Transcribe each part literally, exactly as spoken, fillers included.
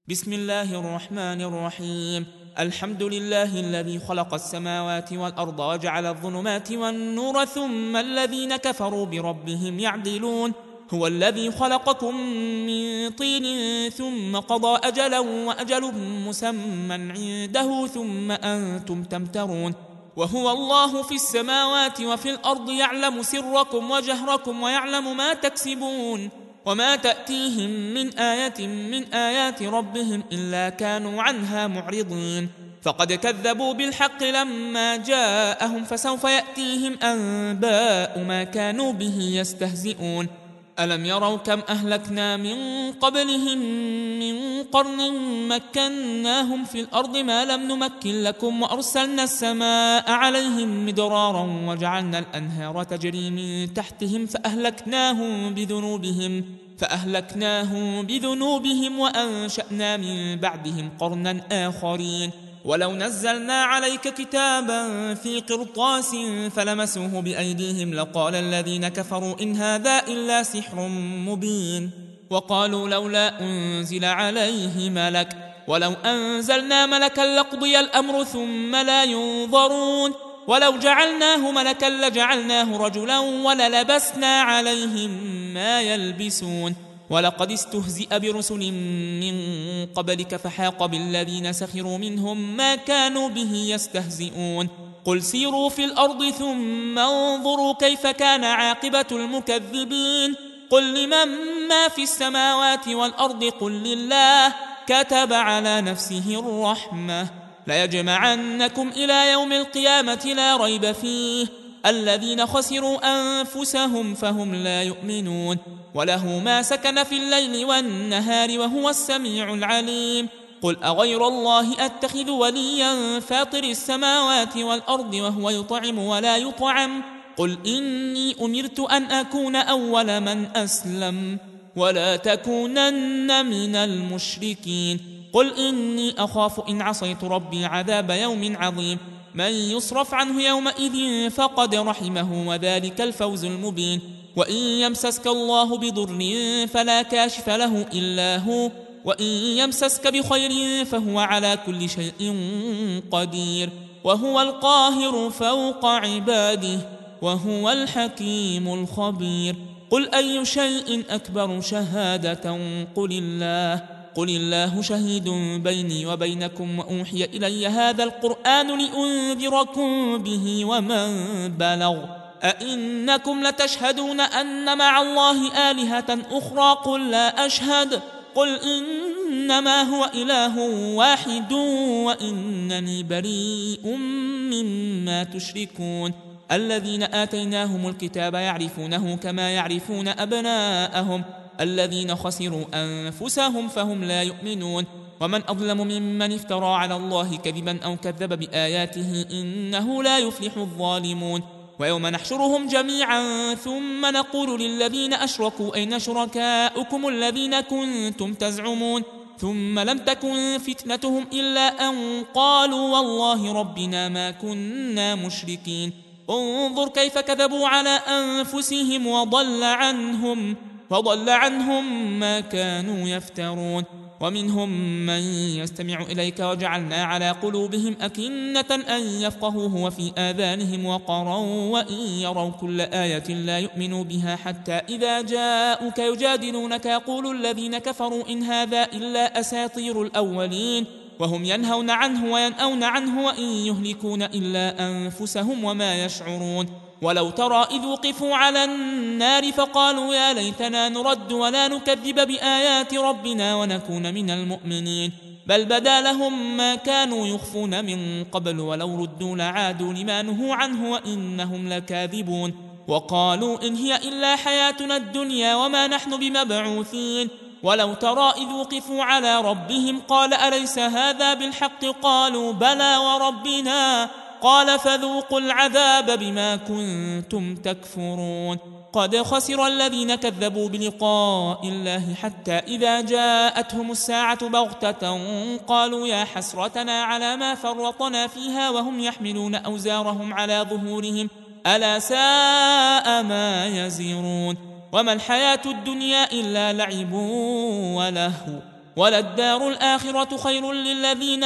بسم الله الرحمن الرحيم. الحمد لله الذي خلق السماوات والأرض وجعل الظلمات والنور ثم الذين كفروا بربهم يعدلون. هو الذي خلقكم من طين ثم قضى أجلا وأجل مسمى عنده ثم أنتم تمترون. وهو الله في السماوات وفي الأرض يعلم سركم وجهركم ويعلم ما تكسبون. وما تأتيهم من آية من آيات ربهم إلا كانوا عنها معرضين. فقد كذبوا بالحق لما جاءهم فسوف يأتيهم أنباء ما كانوا به يستهزئون. ألم يروا كم أهلكنا من قبلهم من قرن مكناهم في الأرض ما لم نمكن لكم وأرسلنا السماء عليهم مدرارا وجعلنا الأنهار تجري من تحتهم فأهلكناهم بذنوبهم فأهلكناهم بذنوبهم وأنشأنا من بعدهم قرنا آخرين. ولو نزلنا عليك كتابا في قرطاس فلمسوه بأيديهم لقال الذين كفروا إن هذا إلا سحر مبين. وقالوا لولا أنزل عليه ملك ولو أنزلنا ملكا لقضي الأمر ثم لا ينظرون. ولو جعلناه ملكا لجعلناه رجلا وللبسنا عليهم ما يلبسون. ولقد استهزئ برسل من قبلك فحاق بالذين سخروا منهم ما كانوا به يستهزئون. قل سيروا في الأرض ثم انظروا كيف كان عاقبة المكذبين. قل لمن ما في السماوات والأرض قل لله كتب على نفسه الرحمة ليجمعنكم إلى يوم القيامة لا ريب فيه الذين خسروا أنفسهم فهم لا يؤمنون. وله ما سكن في الليل والنهار وهو السميع العليم. قل أغير الله أتخذ وليا فاطر السماوات والأرض وهو يطعم ولا يطعم. قل إني أمرت أن أكون أول من أسلم ولا تكونن من المشركين. قل إني أخاف إن عصيت ربي عذاب يوم عظيم. من يصرف عنه يومئذ فقد رحمه وذلك الفوز المبين. وإن يمسسك الله بضر فلا كاشف له إلا هو وإن يمسسك بخير فهو على كل شيء قدير. وهو القاهر فوق عباده وهو الحكيم الخبير. قل أي شيء أكبر شهادة قل الله قل الله شهيد بيني وبينكم وأوحي إلي هذا القرآن لأنذركم به ومن بلغ. أئنكم لتشهدون أن مع الله آلهة أخرى قل لا أشهد. قل إنما هو إله واحد وإنني بريء مما تشركون. الذين آتيناهم الكتاب يعرفونه كما يعرفون أبناءهم الذين خسروا أنفسهم فهم لا يؤمنون. ومن أظلم ممن افترى على الله كذبا أو كذب بآياته إنه لا يفلح الظالمون. ويوم نحشرهم جميعا ثم نقول للذين أشركوا أين شركاؤكم الذين كنتم تزعمون ثم لم تكن فتنتهم إلا أن قالوا والله ربنا ما كنا مشركين. انظر كيف كذبوا على أنفسهم وضل عنهم وضل عنهم ما كانوا يفترون. ومنهم من يستمع إليك وجعلنا على قلوبهم أكنة أن يفقهوه وفي آذانهم وقرا وإن يروا كل آية لا يؤمنوا بها حتى إذا جاءوك يجادلونك يقول الذين كفروا إن هذا إلا أساطير الأولين وهم ينهون عنه وينأون عنه وإن يهلكون إلا أنفسهم وما يشعرون. ولو ترى إذ وقفوا على النار فقالوا يا ليتنا نرد ولا نكذب بآيات ربنا ونكون من المؤمنين بل بدا لهم ما كانوا يخفون من قبل ولو ردوا لعادوا لما نهوا عنه وإنهم لكاذبون. وقالوا إن هي إلا حياتنا الدنيا وما نحن بمبعوثين. ولو ترى إذ وقفوا على ربهم قال أليس هذا بالحق قالوا بلى وربنا قال فذوقوا العذاب بما كنتم تكفرون. قد خسر الذين كذبوا بلقاء الله حتى إذا جاءتهم الساعة بغتة قالوا يا حسرتنا على ما فرطنا فيها وهم يحملون أوزارهم على ظهورهم ألا ساء ما يزرون. وما الحياة الدنيا إلا لعب ولهو وللدار الآخرة خير للذين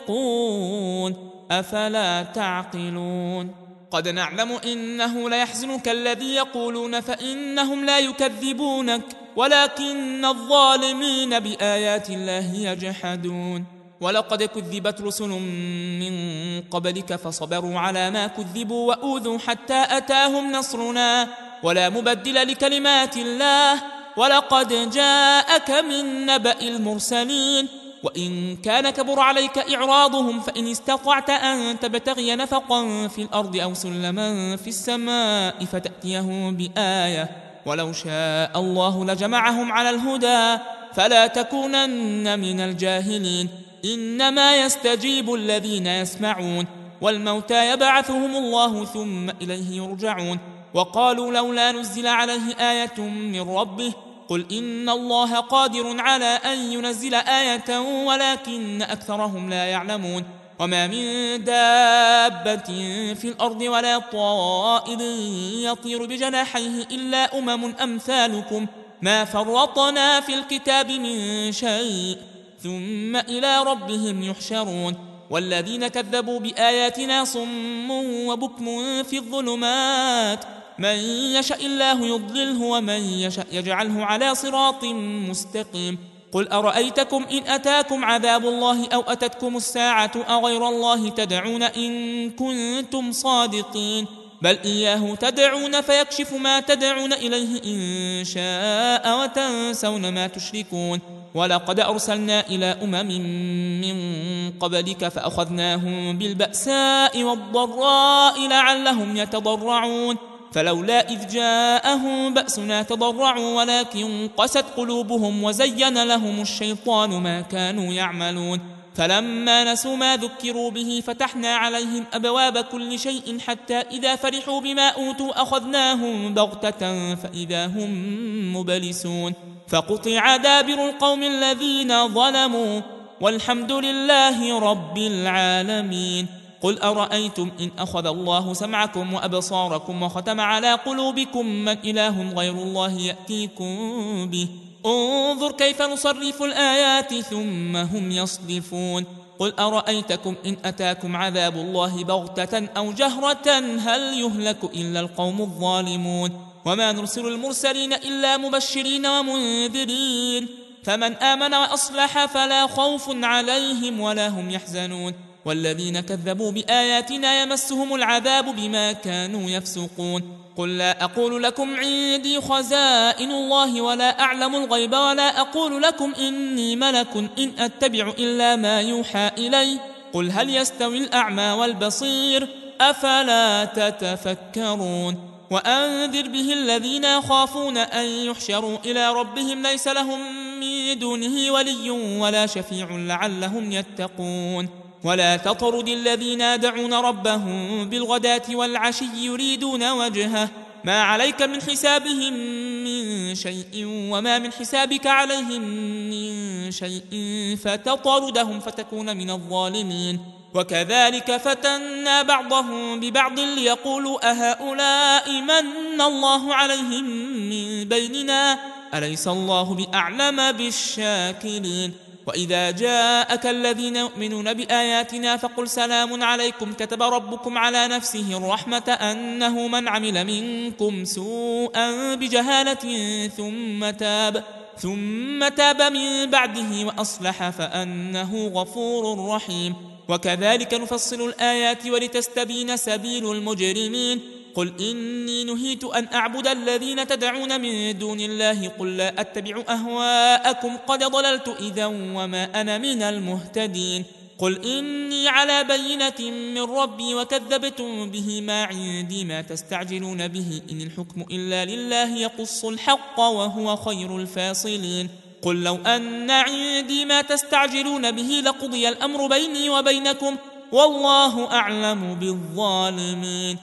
يتقون أفلا تعقلون قد نعلم إنه ليحزنك الذي يقولون فإنهم لا يكذبونك ولكن الظالمين بآيات الله يجحدون ولقد كذبت رسل من قبلك فصبروا على ما كذبوا وأوذوا حتى أتاهم نصرنا ولا مبدل لكلمات الله ولقد جاءك من نبأ المرسلين وإن كان كبر عليك إعراضهم فإن استطعت أن تبتغي نفقا في الأرض أو سلما في السماء فتأتيهم بآية ولو شاء الله لجمعهم على الهدى فلا تكونن من الجاهلين إنما يستجيب الذين يسمعون والموتى يبعثهم الله ثم إليه يرجعون وقالوا لولا نزل عليه آية من ربه قل إن الله قادر على أن ينزل آية ولكن أكثرهم لا يعلمون وما من دابة في الأرض ولا طائر يطير بجناحيه إلا أمم أمثالكم ما فرطنا في الكتاب من شيء ثم إلى ربهم يحشرون والذين كذبوا بآياتنا صم وبكم في الظلمات من يشاء الله يضلله ومن يشاء يجعله على صراط مستقيم قل أرأيتكم إن أتاكم عذاب الله أو أتتكم الساعة أغير الله تدعون إن كنتم صادقين بل إياه تدعون فيكشف ما تدعون إليه إن شاء وتنسون ما تشركون ولقد أرسلنا إلى أمم من قبلك فأخذناهم بالبأساء والضراء لعلهم يتضرعون فلولا إذ جاءهم بأسنا تضرعوا ولكن قست قلوبهم وزين لهم الشيطان ما كانوا يعملون فلما نسوا ما ذكروا به فتحنا عليهم أبواب كل شيء حتى إذا فرحوا بما أوتوا أخذناهم بغتة فإذا هم مبلسون فقطع دابر القوم الذين ظلموا والحمد لله رب العالمين قل أرأيتم إن أخذ الله سمعكم وأبصاركم وختم على قلوبكم من إله غير الله يأتيكم به انظر كيف نصرف الآيات ثم هم يصدفون قل أرأيتكم إن أتاكم عذاب الله بغتة أو جهرة هل يهلك إلا القوم الظالمون وما نرسل المرسلين إلا مبشرين ومنذرين فمن آمن وأصلح فلا خوف عليهم ولا هم يحزنون والذين كذبوا بآياتنا يمسهم العذاب بما كانوا يفسقون قل لا أقول لكم عندي خزائن الله ولا أعلم الغيب ولا أقول لكم إني ملك إن أتبع إلا ما يوحى إلي قل هل يستوي الأعمى والبصير أفلا تتفكرون وأنذر به الذين يخافون أن يحشروا إلى ربهم ليس لهم من دونه ولي ولا شفيع لعلهم يتقون ولا تطرد الذين يدعون ربهم بالغداة والعشي يريدون وجهه ما عليك من حسابهم من شيء وما من حسابك عليهم من شيء فتطردهم فتكون من الظالمين وكذلك فتنا بعضهم ببعض ليقولوا أهؤلاء من الله عليهم من بيننا أليس الله بأعلم بالشاكرين وإذا جاءك الذين يؤمنون بآياتنا فقل سلام عليكم كتب ربكم على نفسه الرحمة أنه من عمل منكم سوءا بجهالة ثم تاب ثم تاب من بعده وأصلح فأنه غفور رحيم وكذلك نفصل الآيات ولتستبين سبيل المجرمين قل إني نهيت أن أعبد الذين تدعون من دون الله قل لا أتبع أهواءكم قد ضللت إذا وما أنا من المهتدين قل إني على بينة من ربي وكذبتم به ما عندي ما تستعجلون به إن الحكم إلا لله يقص الحق وهو خير الفاصلين قل لو أن عندي ما تستعجلون به لقضي الأمر بيني وبينكم والله أعلم بالظالمين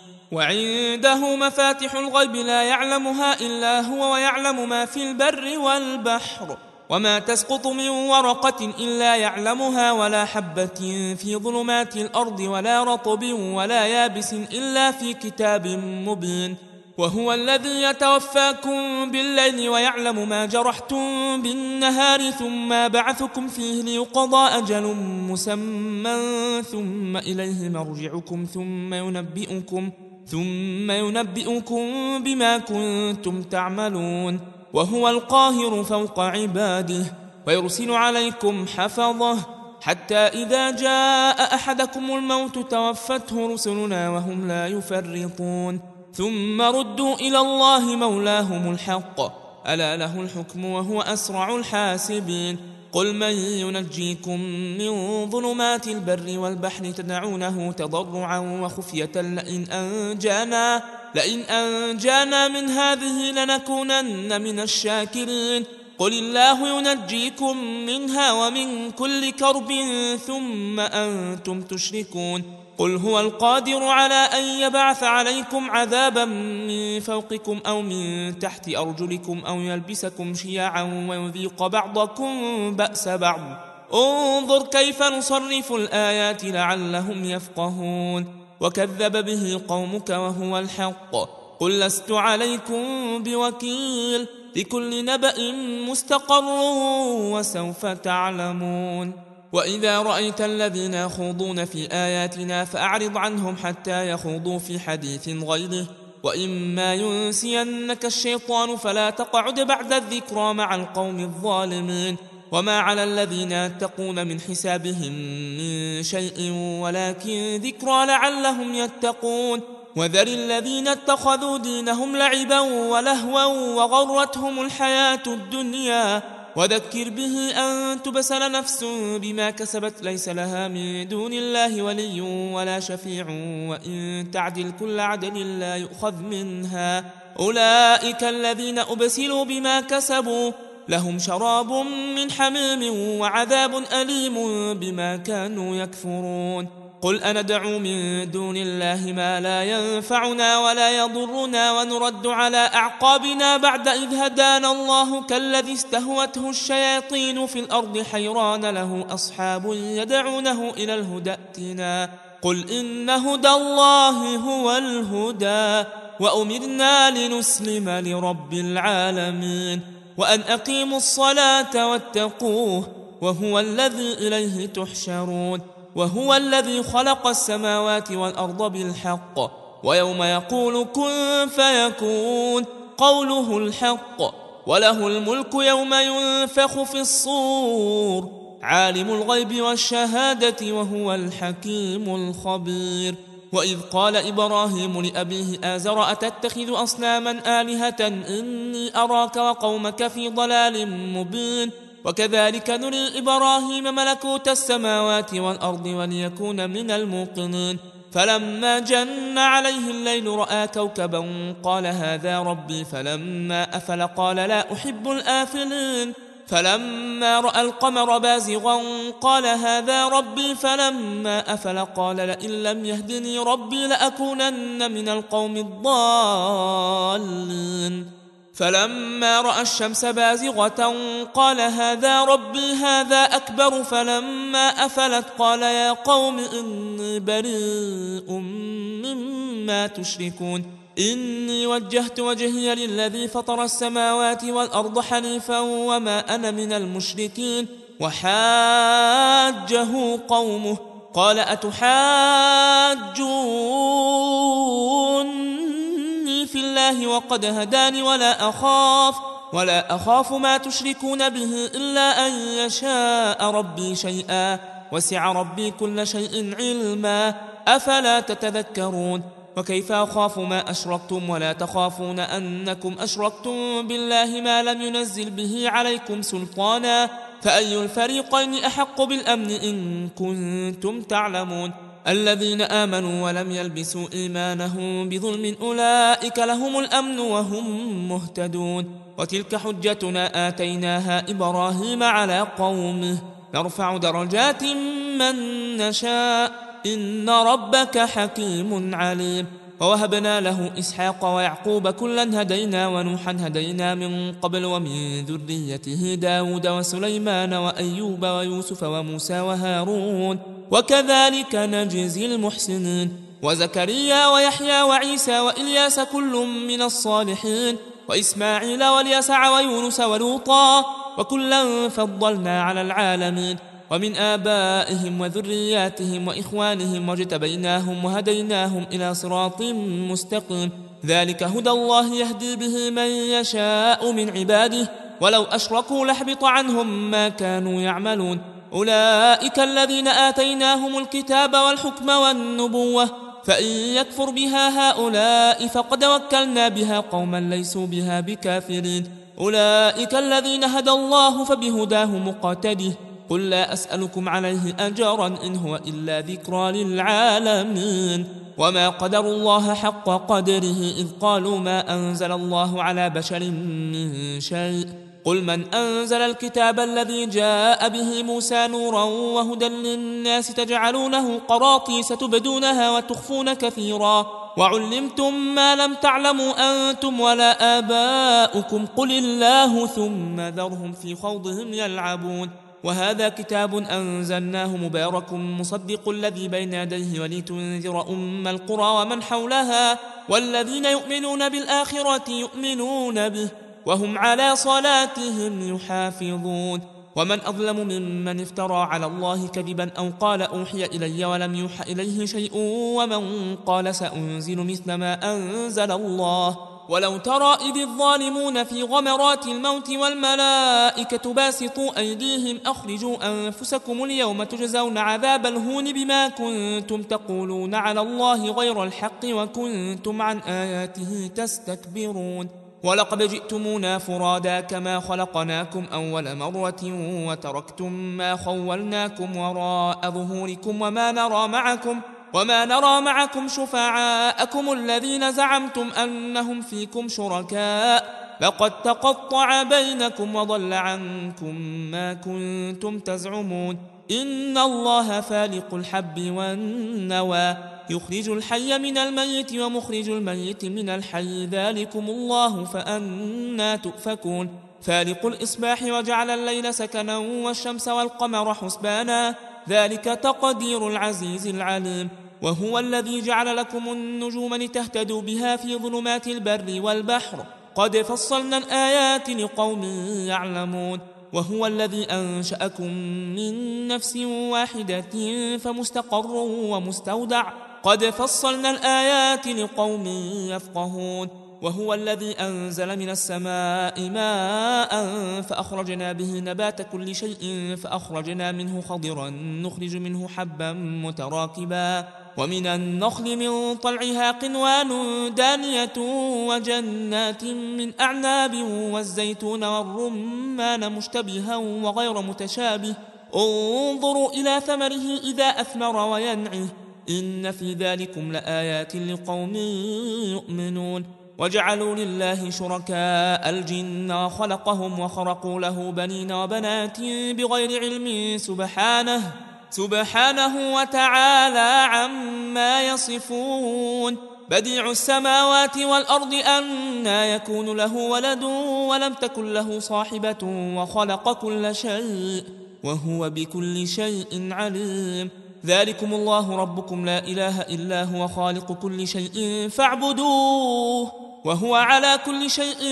وعنده مفاتح الغيب لا يعلمها إلا هو ويعلم ما في البر والبحر وما تسقط من ورقة إلا يعلمها ولا حبة في ظلمات الأرض ولا رطب ولا يابس إلا في كتاب مبين وهو الذي يتوفاكم بالليل ويعلم ما جرحتم بالنهار ثم بعثكم فيه ليقضى أجل مسمى ثم إليه مرجعكم ثم ينبئكم ثم ينبئكم بما كنتم تعملون. وهو القاهر فوق عباده ويرسل عليكم حفظه حتى إذا جاء أحدكم الموت توفته رسلنا وهم لا يفرطون ثم ردوا إلى الله مولاهم الحق ألا له الحكم وهو أسرع الحاسبين. قل من ينجيكم من ظلمات البر والبحر تدعونه تضرعا وخفية لئن أنجانا, لئن أنجانا من هذه لنكونن من الشاكرين. قل الله ينجيكم منها ومن كل كرب ثم أنتم تشركون. قل هو القادر على أن يبعث عليكم عذابا من فوقكم أو من تحت أرجلكم أو يلبسكم شيعا ويذيق بعضكم بأس بعض. انظر كيف نصرف الآيات لعلهم يفقهون. وكذب به قومك وهو الحق. قل لست عليكم بوكيل لكل نبأ مستقر وسوف تعلمون. وإذا رأيت الذين يخوضون في آياتنا فأعرض عنهم حتى يخوضوا في حديث غيره وإما ينسينك الشيطان فلا تقعد بعد الذكرى مع القوم الظالمين. وما على الذين يتقون من حسابهم من شيء ولكن ذكرى لعلهم يتقون. وذر الذين اتخذوا دينهم لعبا ولهوا وغرتهم الحياة الدنيا وذكر به أن تبسل نفس بما كسبت ليس لها من دون الله ولي ولا شفيع وإن تعدل كل عدل لا يؤخذ منها. أولئك الذين أبسلوا بما كسبوا لهم شراب من حميم وعذاب أليم بما كانوا يكفرون. قل أندعو من دون الله ما لا ينفعنا ولا يضرنا ونرد على أعقابنا بعد إذ هدانا الله كالذي استهوته الشياطين في الأرض حيران له أصحاب يدعونه إلى الهدى ائتنا. قل إن هدى الله هو الهدى وأمرنا لنسلم لرب العالمين وأن أقيموا الصلاة واتقوه وهو الذي إليه تحشرون. وهو الذي خلق السماوات والأرض بالحق ويوم يقول كن فيكون قوله الحق وله الملك يوم ينفخ في الصور عالم الغيب والشهادة وهو الحكيم الخبير. وإذ قال إبراهيم لأبيه آزر أتتخذ أصناما آلهة إني أراك وقومك في ضلال مبين. وكذلك نري إبراهيم ملكوت السماوات والأرض وليكون من الموقنين. فلما جن عليه الليل رأى كوكبا قال هذا ربي فلما أفل قال لا أحب الآفلين. فلما رأى القمر بازغا قال هذا ربي فلما أفل قال لئن لم يهدني ربي لأكونن من القوم الضالين. فلما رأى الشمس بازغة قال هذا ربي هذا أكبر. فلما أفلت قال يا قوم إني بريء مما تشركون إني وجهت وجهي للذي فطر السماوات والأرض حنيفا وما أنا من المشركين. وحاجه قومه قال أتحاجون في الله وقد هداني ولا أخاف ولا أخاف ما تشركون به إلا أن يشاء ربي شيئا وسع ربي كل شيء علما أفلا تتذكرون. وكيف أخاف ما أشركتم ولا تخافون أنكم أشركتم بالله ما لم ينزل به عليكم سلطانا فأي الفريقين أحق بالأمن إن كنتم تعلمون. الذين آمنوا ولم يلبسوا إيمانهم بظلم أولئك لهم الأمن وهم مهتدون. وتلك حجتنا آتيناها إبراهيم على قومه نرفع درجات من نشاء إن ربك حكيم عليم. ووهبنا له إسحاق ويعقوب كلا هدينا ونوحا هدينا من قبل ومن ذريته داود وسليمان وأيوب ويوسف وموسى وهارون وكذلك نجزي المحسنين. وزكريا ويحيى وعيسى وإلياس كل من الصالحين وإسماعيل واليسع ويونس ولوطا وكلا فضلنا على العالمين ومن آبائهم وذرياتهم وإخوانهم واجتبيناهم وهديناهم إلى صراط مستقيم ذلك هدى الله يهدي به من يشاء من عباده ولو أشركوا لحبط عنهم ما كانوا يعملون أولئك الذين آتيناهم الكتاب والحكم والنبوة فإن يكفر بها هؤلاء فقد وكلنا بها قوما ليسوا بها بكافرين أولئك الذين هدى الله فبهداه مقتده قل لا أسألكم عليه أجرا إن هو إلا ذكرى للعالمين وما قدر الله حق قدره إذ قالوا ما أنزل الله على بشر من شيء قل من أنزل الكتاب الذي جاء به موسى نورا وهدى للناس تجعلونه قراطيس تبدونها وتخفون كثيرا وعلمتم ما لم تعلموا أنتم ولا آباؤكم قل الله ثم ذرهم في خوضهم يلعبون وهذا كتاب أنزلناه مبارك مصدق الذي بين يديه ولتنذر أم القرى ومن حولها والذين يؤمنون بالآخرة يؤمنون به وهم على صلاتهم يحافظون ومن أظلم ممن افترى على الله كذبا أو قال أوحي إلي ولم يوحى إليه شيء ومن قال سأنزل مثل ما أنزل الله ولو ترى إذ الظالمون في غمرات الموت والملائكة باسطوا أيديهم أخرجوا أنفسكم اليوم تجزون عذاب الهون بما كنتم تقولون على الله غير الحق وكنتم عن آياته تستكبرون ولقد جئتمونا فرادا كما خلقناكم أول مرة وتركتم ما خولناكم وراء ظهوركم وما نرى معكم وما نرى معكم شفعاءكم الذين زعمتم أنهم فيكم شركاء لقد تقطع بينكم وضل عنكم ما كنتم تزعمون إن الله فالق الحب والنوى يخرج الحي من الميت ومخرج الميت من الحي ذلكم الله فأنا تؤفكون فالق الإصباح وجعل الليل سكنا والشمس والقمر حسبانا ذلك تقدير العزيز العليم وهو الذي جعل لكم النجوم لتهتدوا بها في ظلمات البر والبحر قد فصلنا الآيات لقوم يعلمون وهو الذي أنشأكم من نفس واحدة فمستقر ومستودع قد فصلنا الآيات لقوم يفقهون وهو الذي أنزل من السماء ماء فأخرجنا به نبات كل شيء فأخرجنا منه خضرا نخرج منه حبا متراكبا ومن النخل من طلعها قنوان دانية وجنات من أعناب والزيتون والرمان مشتبها وغير متشابه انظروا إلى ثمره إذا أثمر وينعه إن في ذلكم لآيات لقوم يؤمنون وجعلوا لله شركاء الجن وخلقهم وخرقوا له بنين وبنات بغير علم سبحانه سبحانه وتعالى عما يصفون بديع السماوات والأرض أنى يكون له ولد ولم تكن له صاحبة وخلق كل شيء وهو بكل شيء عليم ذلكم الله ربكم لا إله إلا هو خالق كل شيء فاعبدوه وهو على كل شيء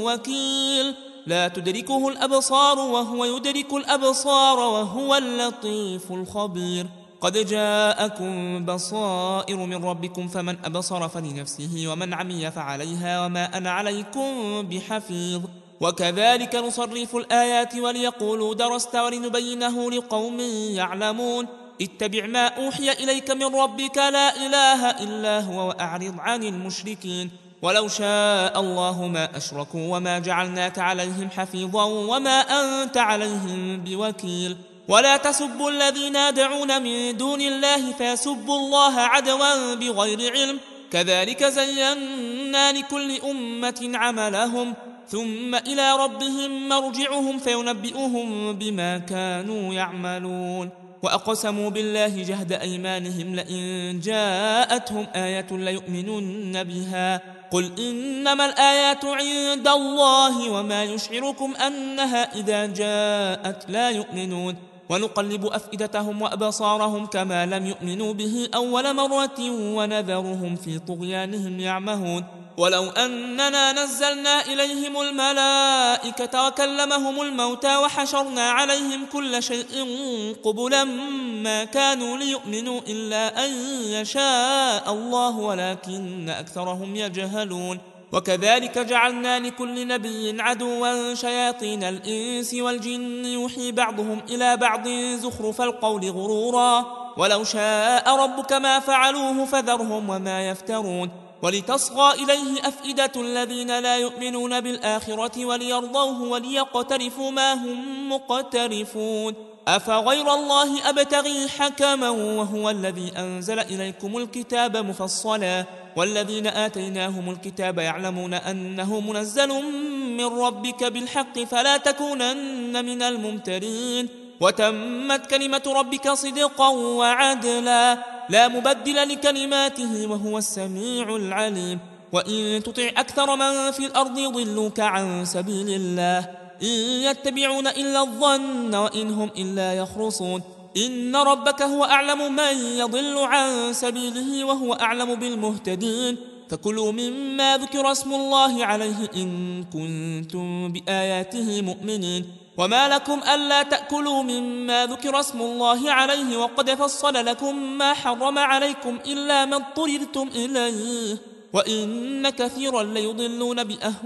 وكيل لا تدركه الأبصار وهو يدرك الأبصار وهو اللطيف الخبير قد جاءكم بصائر من ربكم فمن أبصر فلنفسه ومن عمي فعليها وما أنا عليكم بحفيظ وكذلك نصرف الآيات وليقولوا درست ولنبينه لقوم يعلمون اتبع ما أوحي إليك من ربك لا إله إلا هو وأعرض عن المشركين ولو شاء الله ما أشركوا وما جعلناك عليهم حفيظا وما أنت عليهم بوكيل ولا تسبوا الذين يدعون من دون الله فيسبوا الله عدوا بغير علم كذلك زينا لكل أمة عملهم ثم إلى ربهم مرجعهم فينبئهم بما كانوا يعملون وأقسموا بالله جهد أيمانهم لئن جاءتهم آية ليؤمنن بها قل إنما الآيات عند الله وما يشعركم أنها إذا جاءت لا يؤمنون ونقلب أفئدتهم وأبصارهم كما لم يؤمنوا به أول مرة ونذرهم في طغيانهم يعمهون ولو أننا نزلنا إليهم الملائكة وكلمهم الموتى وحشرنا عليهم كل شيء قبلا ما كانوا ليؤمنوا إلا أن يشاء الله ولكن أكثرهم يجهلون وكذلك جعلنا لكل نبي عدوا شياطين الإنس والجن يوحي بعضهم إلى بعض زخرف القول غرورا ولو شاء ربك ما فعلوه فذرهم وما يفترون ولتصغى إليه أفئدة الذين لا يؤمنون بالآخرة وليرضوه وليقترفوا ما هم مقترفون أفغير الله أبتغي حكما وهو الذي أنزل إليكم الكتاب مفصلا والذين آتيناهم الكتاب يعلمون أنه منزل من ربك بالحق فلا تكونن من الممترين وتمت كلمة ربك صدقا وعدلا لا مبدل لكلماته وهو السميع العليم وإن تطع أكثر من في الأرض يضلوك عن سبيل الله إن يتبعون إلا الظن وإن هم إلا يخرصون إن ربك هو أعلم من يضل عن سبيله وهو أعلم بالمهتدين فكلوا مما ذكر اسم الله عليه إن كنتم بآياته مؤمنين وما لكم ألا تأكلوا مما ذكر اسم الله عليه وقد فصل لكم ما حرم عليكم إلا ما اضطررتم إليه وإن كثيرا ليضلون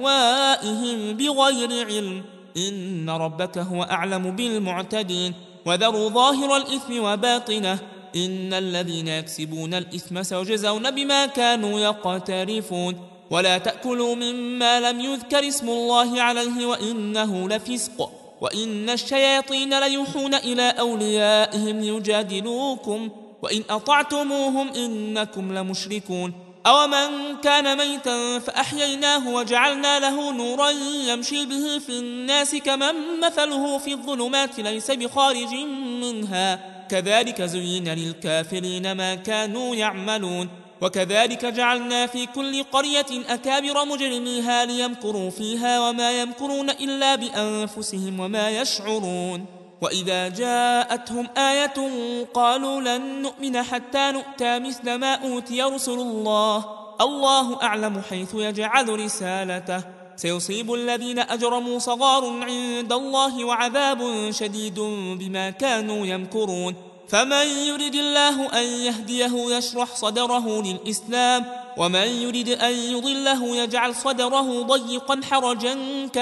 بأهوائهم بغير علم إن ربك هو أعلم بالمعتدين وذروا ظاهر الإثم وباطنه إن الذين يكسبون الإثم سيجزون بما كانوا يقترفون ولا تأكلوا مما لم يذكر اسم الله عليه وإنه لفسق وإن الشياطين ليوحون إلى أوليائهم ليجادلوكم وإن أطعتموهم إنكم لمشركون أومن كان ميتا فأحييناه وجعلنا له نورا يمشي به في الناس كمن مثله في الظلمات ليس بخارج منها كذلك زين للكافرين ما كانوا يعملون وكذلك جعلنا في كل قرية أكابر مجرميها ليمكروا فيها وما يمكرون إلا بأنفسهم وما يشعرون وإذا جاءتهم آية قالوا لن نؤمن حتى نؤتى مثل ما أوتي رسل الله الله أعلم حيث يجعل رسالته سيصيب الذين أجرموا صغار عند الله وعذاب شديد بما كانوا يمكرون فمن يرد الله أن يهديه يشرح صدره للإسلام ومن يرد أن يضله يجعل صدره ضيقا حرجا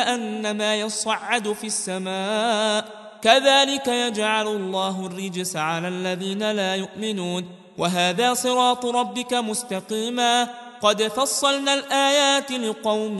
كأنما يصعد في السماء كذلك يجعل الله الرجس على الذين لا يؤمنون وهذا صراط ربك مستقيما قد فصلنا الآيات لقوم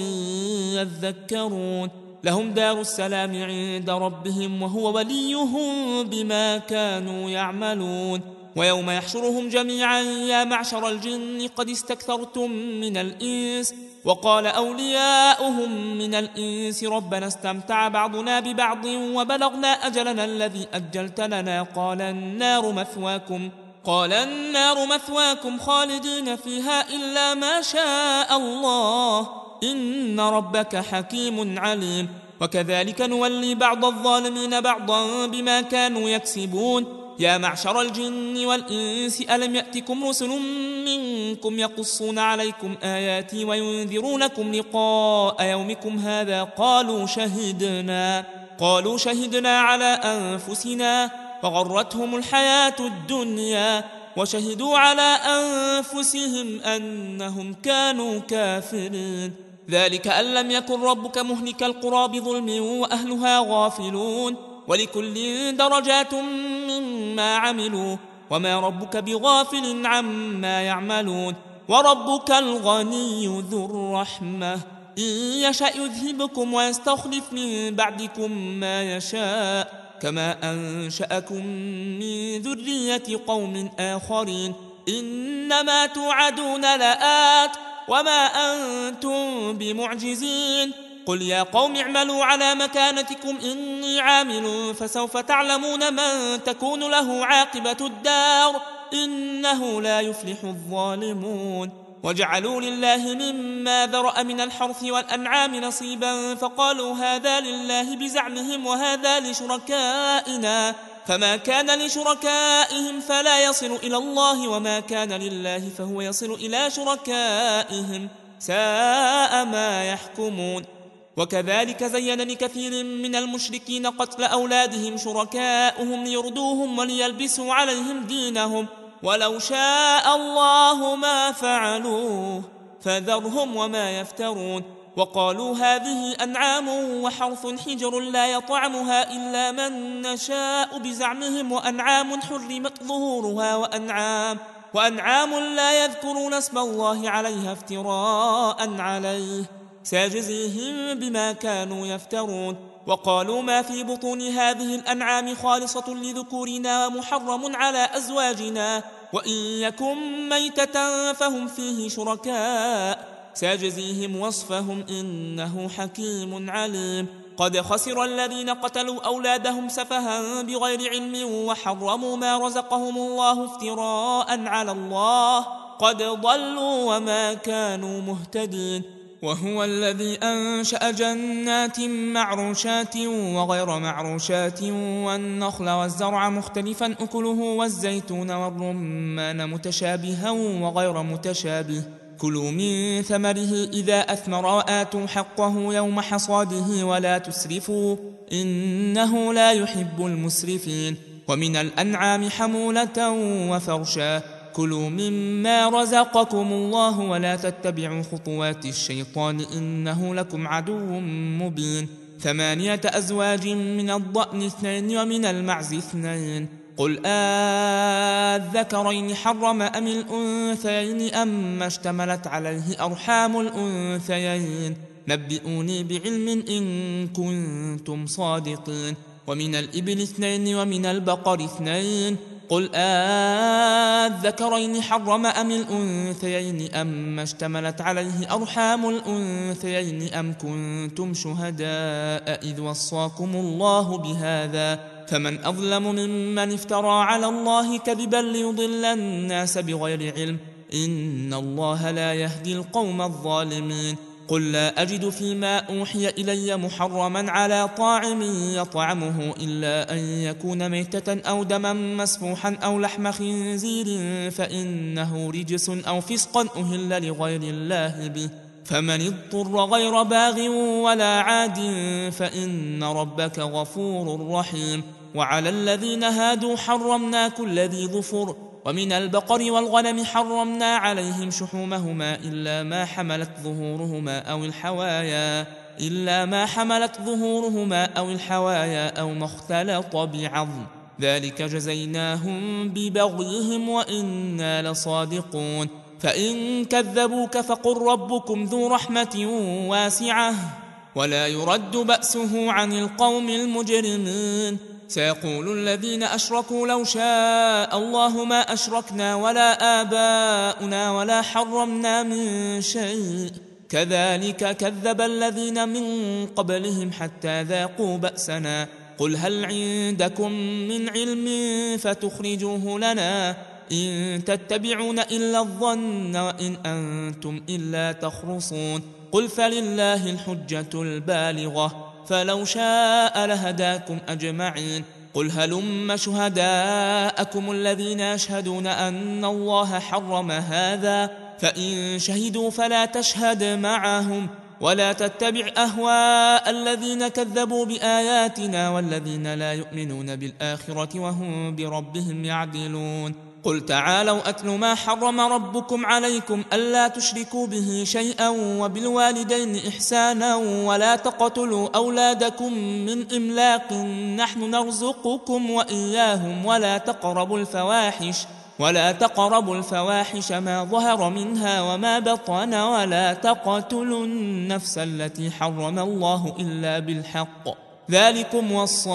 يذكرون لهم دار السلام عند ربهم وهو وليهم بما كانوا يعملون ويوم يحشرهم جميعا يا معشر الجن قد استكثرتم من الإنس وقال أولياؤهم من الإنس ربنا استمتع بعضنا ببعض وبلغنا أجلنا الذي أجلت لنا قال النار مثواكم قال النار مثواكم خالدين فيها إلا ما شاء الله إن ربك حكيم عليم وكذلك نولي بعض الظالمين بعضا بما كانوا يكسبون يا معشر الجن والإنس ألم يأتكم رسل منكم يقصون عليكم آياتي وينذرونكم لقاء يومكم هذا قالوا شهدنا قالوا شهدنا على أنفسنا وغرتهم الحياة الدنيا وشهدوا على أنفسهم أنهم كانوا كافرين ذلك أن لم يكن ربك مهلك القرى بظلم وأهلها غافلون ولكل درجات مما عملوا وما ربك بغافل عما يعملون وربك الغني ذو الرحمة إن يشاء يذهبكم ويستخلف من بعدكم ما يشاء كما أنشأكم من ذرية قوم آخرين إنما توعدون لآت وما أنتم بمعجزين قل يا قوم اعملوا على مكانتكم إني عامل فسوف تعلمون من تكون له عاقبة الدار إنه لا يفلح الظالمون وجعلوا لله مما ذرأ من الحرث والأنعام نصيبا فقالوا هذا لله بزعمهم وهذا لشركائنا فما كان لشركائهم فلا يصل إلى الله وما كان لله فهو يصل إلى شركائهم ساء ما يحكمون. وكذلك زين لكثير من المشركين قتل أولادهم شركاؤهم ليردوهم وليلبسوا عليهم دينهم ولو شاء الله ما فعلوه فذرهم وما يفترون. وقالوا هذه أنعام وحرث حجر لا يطعمها إلا من نشاء بزعمهم وأنعام حرمت ظهورها وأنعام وأنعام لا يذكرون اسم الله عليها افتراء عليه سيجزيهم بما كانوا يفترون. وقالوا ما في بطون هذه الأنعام خالصة لذكورنا ومحرم على أزواجنا وإن يكن ميتة فهم فيه شركاء سيجزيهم وصفهم إنه حكيم عليم. قد خسر الذين قتلوا أولادهم سفها بغير علم وحرموا ما رزقهم الله افتراء على الله قد ضلوا وما كانوا مهتدين. وهو الذي أنشأ جنات معروشات وغير معروشات والنخل والزرع مختلفا أكله والزيتون والرمان متشابها وغير متشابه كلوا من ثمره إذا أثمر وآتوا حقه يوم حصاده ولا تسرفوا إنه لا يحب المسرفين. ومن الأنعام حمولة وفرشا كلوا مما رزقكم الله ولا تتبعوا خطوات الشيطان إنه لكم عدو مبين. ثمانية أزواج من الضأن اثنين ومن المعز اثنين قل آذكرين حرم أم الأنثيين أم اشتملت عليه أرحام الأنثيين نبئوني بعلم إن كنتم صادقين. ومن الإبل اثنين ومن البقر اثنين قل آذكرين حرم أم الأنثيين أم اشتملت عليه أرحام الأنثيين أم كنتم شهداء إذ وصاكم الله بهذا فمن أظلم ممن افترى على الله كذبا ليضل الناس بغير علم إن الله لا يهدي القوم الظالمين. قل لا أجد فيما أوحي إلي محرما على طاعم يطعمه إلا أن يكون ميتة أو دما مسفوحا أو لحم خنزير فإنه رجس أو فسقا أهل لغير الله به فمن اضطر غير باغ ولا عاد فإن ربك غفور رحيم. وعلى الذين هادوا حرمنا كل ذي ظفر ومن البقر والغنم حرمنا عليهم شحومهما إلا ما حملت ظهورهما أو الحوايا إلا ما حملت ظهورهما أو الحوايا أو ما اختلط بعظم ذلك جزيناهم ببغيهم وإنا لصادقون. فإن كذبوك فقل ربكم ذو رحمة واسعة ولا يرد بأسه عن القوم المجرمين. سيقول الذين أشركوا لو شاء الله ما أشركنا ولا آباؤنا ولا حرمنا من شيء كذلك كذب الذين من قبلهم حتى ذاقوا بأسنا قل هل عندكم من علم فتخرجوه لنا إن تتبعون إلا الظن وإن أنتم إلا تخرصون. قل فلله الحجة البالغة فلو شاء لهداكم أجمعين. قل هلم شهداءكم الذين يشهدون أن الله حرم هذا فإن شهدوا فلا تشهد معهم ولا تتبع أهواء الذين كذبوا بآياتنا والذين لا يؤمنون بالآخرة وهم بربهم يعدلون. قل تعالوا أتل ما حرم ربكم عليكم ألا تشركوا به شيئا وبالوالدين إحسانا ولا تقتلوا أولادكم من إملاق نحن نرزقكم وإياهم ولا تقربوا الفواحش ولا تقربوا الفواحش ما ظهر منها وما بطن ولا تقتلوا النفس التي حرم الله إلا بالحق ذلكم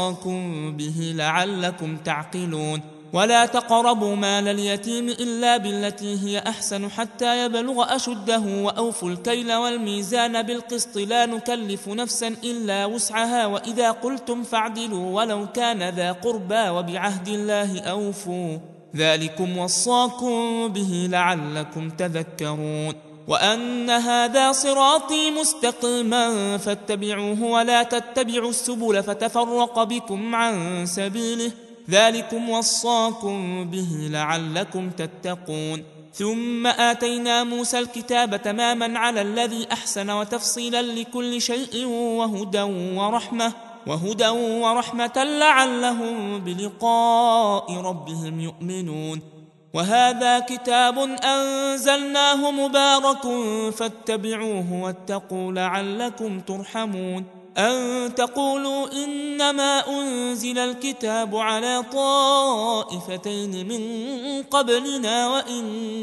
وصاكم به لعلكم تعقلون. ولا تقربوا مال اليتيم إلا بالتي هي أحسن حتى يبلغ أشده وأوفوا الكيل والميزان بالقسط لا نكلف نفسا إلا وسعها وإذا قلتم فاعدلوا ولو كان ذا قربى وبعهد الله أوفوا ذلكم وصاكم به لعلكم تذكرون. وأن هذا صراطي مستقيما فاتبعوه ولا تتبعوا السبل فتفرق بكم عن سبيله ذلكم وصاكم به لعلكم تتقون. ثم آتينا موسى الكتاب تماما على الذي أحسن وتفصيلا لكل شيء وهدى ورحمة وهدى ورحمة لعلهم بلقاء ربهم يؤمنون. وهذا كتاب أنزلناه مبارك فاتبعوه واتقوا لعلكم ترحمون. أن تقولوا إنما أنزل الكتاب على طائفتين من قبلنا وإن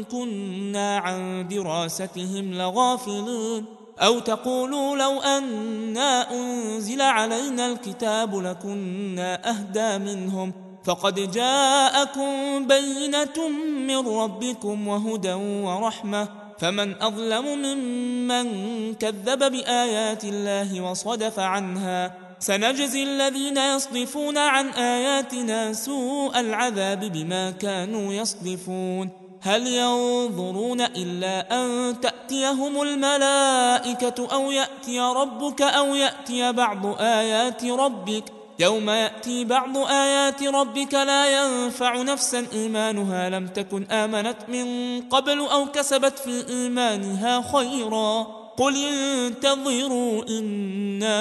كنا عن دراستهم لغافلين. أو تقولوا لو أنا أنزل علينا الكتاب لكنا أهدى منهم. فقد جاءكم بينة من ربكم وهدى ورحمة فمن أظلم ممن كذب بآيات الله وصدف عنها. سنجزي الذين يصدفون عن آياتنا سوء العذاب بما كانوا يصدفون. هل ينظرون إلا أن تأتيهم الملائكة أو يأتي ربك أو يأتي بعض آيات ربك يوم يأتي بعض آيات ربك لا ينفع نفسا إيمانها لم تكن آمنت من قبل أو كسبت في إيمانها خيرا قل انتظروا إنا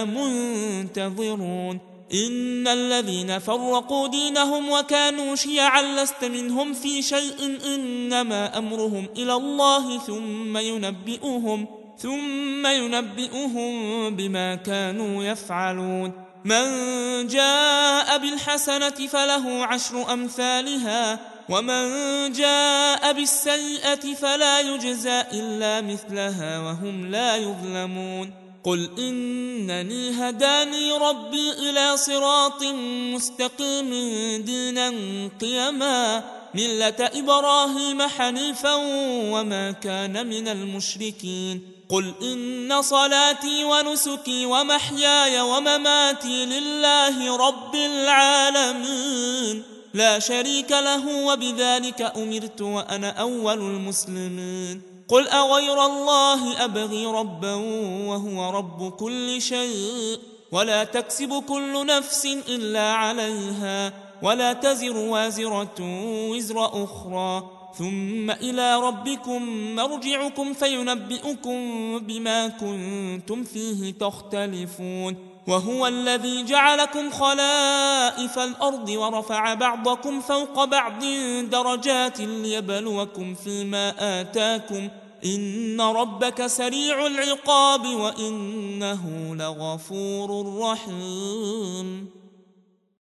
منتظرون. إن الذين فرقوا دينهم وكانوا شيعا لست منهم في شيء إنما أمرهم إلى الله ثم ينبئهم ثم ينبئهم بما كانوا يفعلون. من جاء بالحسنة فله عشر أمثالها ومن جاء بالسيئة فلا يجزى إلا مثلها وهم لا يظلمون. قل إنني هداني ربي إلى صراط مستقيم دينا قيما ملة إبراهيم حنيفا وما كان من المشركين. قل إن صلاتي ونسكي ومحياي ومماتي لله رب العالمين لا شريك له وبذلك أمرت وأنا أول المسلمين. قل أغير الله أبغي ربا وهو رب كل شيء ولا تكسب كل نفس إلا عليها ولا تزر وازرة وزر أخرى ثم إلى ربكم مرجعكم فينبئكم بما كنتم فيه تختلفون. وهو الذي جعلكم خلائف الأرض ورفع بعضكم فوق بعض درجات ليبلوكم فيما آتاكم إن ربك سريع العقاب وإنه لغفور رحيم.